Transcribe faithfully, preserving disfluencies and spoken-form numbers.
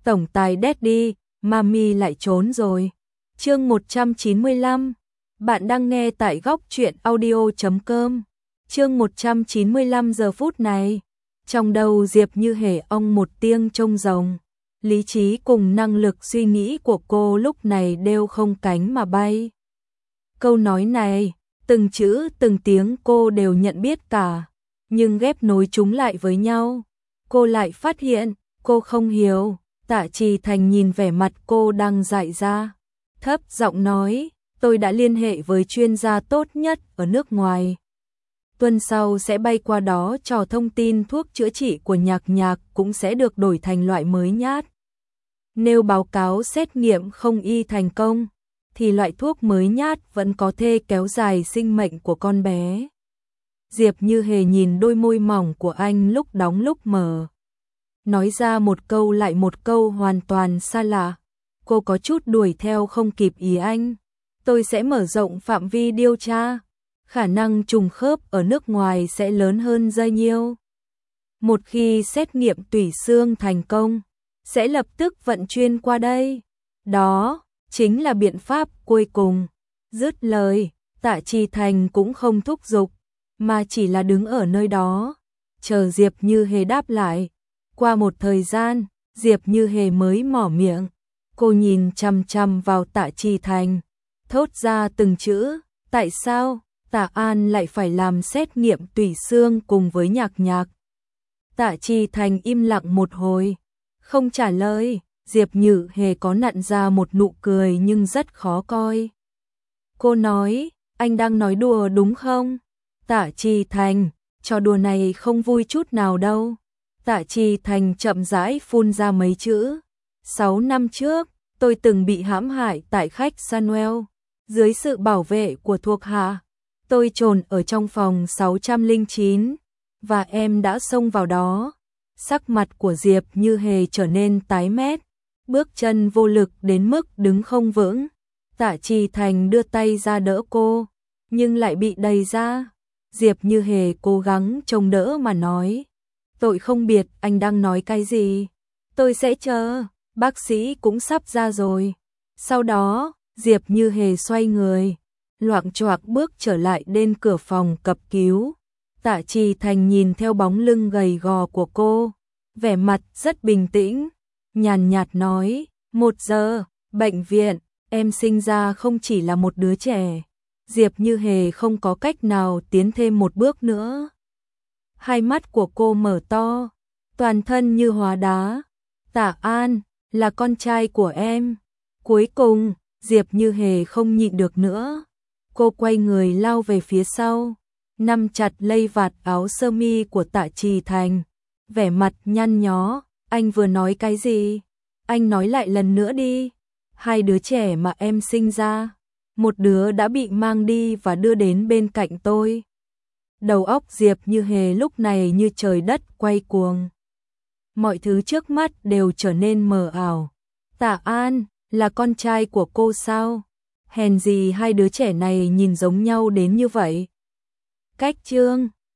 tổng tài Daddy, Mami lại trốn rồi. Chương một trăm chín mươi lăm. Bạn đang nghe tại góc truyện audio chấm com. Chương một trăm chín mươi lăm giờ phút này, trong đầu Diệp Như Hề ong một tiếng trông rồng. Lý trí cùng năng lực suy nghĩ của cô lúc này đều không cánh mà bay. Câu nói này, từng chữ từng tiếng cô đều nhận biết cả, nhưng ghép nối chúng lại với nhau, cô lại phát hiện, cô không hiểu. Tạ Trì Thành nhìn vẻ mặt cô đang dại ra, thấp giọng nói, tôi đã liên hệ với chuyên gia tốt nhất ở nước ngoài. Tuần sau sẽ bay qua đó cho thông tin thuốc chữa trị của Nhạc Nhạc cũng sẽ được đổi thành loại mới nhát. Nếu báo cáo xét nghiệm không y thành công, thì loại thuốc mới nhát vẫn có thể kéo dài sinh mệnh của con bé. Diệp Như Hề nhìn đôi môi mỏng của anh lúc đóng lúc mở, nói ra một câu lại một câu hoàn toàn xa lạ. Cô có chút đuổi theo không kịp ý anh. Tôi sẽ mở rộng phạm vi điều tra, khả năng trùng khớp ở nước ngoài sẽ lớn hơn rất nhiều. Một khi xét nghiệm tủy xương thành công, sẽ lập tức vận chuyển qua đây. Đó chính là biện pháp cuối cùng. Dứt lời, Tạ Trì Thành cũng không thúc giục, mà chỉ là đứng ở nơi đó, chờ Diệp Như Hề đáp lại. Qua một thời gian, Diệp Như Hề mới mở miệng. Cô nhìn chằm chằm vào Tạ Trì Thành, thốt ra từng chữ, tại sao Tạ An lại phải làm xét nghiệm tủy xương cùng với Nhạc Nhạc? Tạ Trì Thành im lặng một hồi, không trả lời. Diệp Như Hề có nặn ra một nụ cười nhưng rất khó coi. Cô nói, anh đang nói đùa đúng không? Tạ Trì Thành, trò đùa này không vui chút nào đâu. Tạ Trì Thành chậm rãi phun ra mấy chữ. Sáu năm trước, tôi từng bị hãm hại tại khách Samuel. Dưới sự bảo vệ của thuộc hạ, tôi trốn ở trong phòng sáu trăm lẻ chín, và em đã xông vào đó. Sắc mặt của Diệp Như Hề trở nên tái mét, bước chân vô lực đến mức đứng không vững. Tạ Trì Thành đưa tay ra đỡ cô, nhưng lại bị đẩy ra. Diệp Như Hề cố gắng chống đỡ mà nói, tôi không biết anh đang nói cái gì. Tôi sẽ chờ, bác sĩ cũng sắp ra rồi. Sau đó, Diệp Như Hề xoay người, loạng choạng bước trở lại đến cửa phòng cấp cứu. Tạ Trì Thành nhìn theo bóng lưng gầy gò của cô, vẻ mặt rất bình tĩnh, nhàn nhạt nói, một giờ, bệnh viện, em sinh ra không chỉ là một đứa trẻ. Diệp Như Hề không có cách nào tiến thêm một bước nữa. Hai mắt của cô mở to, toàn thân như hóa đá. Tạ An, là con trai của em. Cuối cùng, Diệp Như Hề không nhịn được nữa. Cô quay người lao về phía sau, nắm chặt lấy vạt áo sơ mi của Tạ Trì Thành, vẻ mặt nhăn nhó, anh vừa nói cái gì? Anh nói lại lần nữa đi. Hai đứa trẻ mà em sinh ra, một đứa đã bị mang đi và đưa đến bên cạnh tôi. Đầu óc Diệp Như Hề lúc này như trời đất quay cuồng. Mọi thứ trước mắt đều trở nên mờ ảo. Tạ An, là con trai của cô sao? Hèn gì hai đứa trẻ này nhìn giống nhau đến như vậy. Cách chương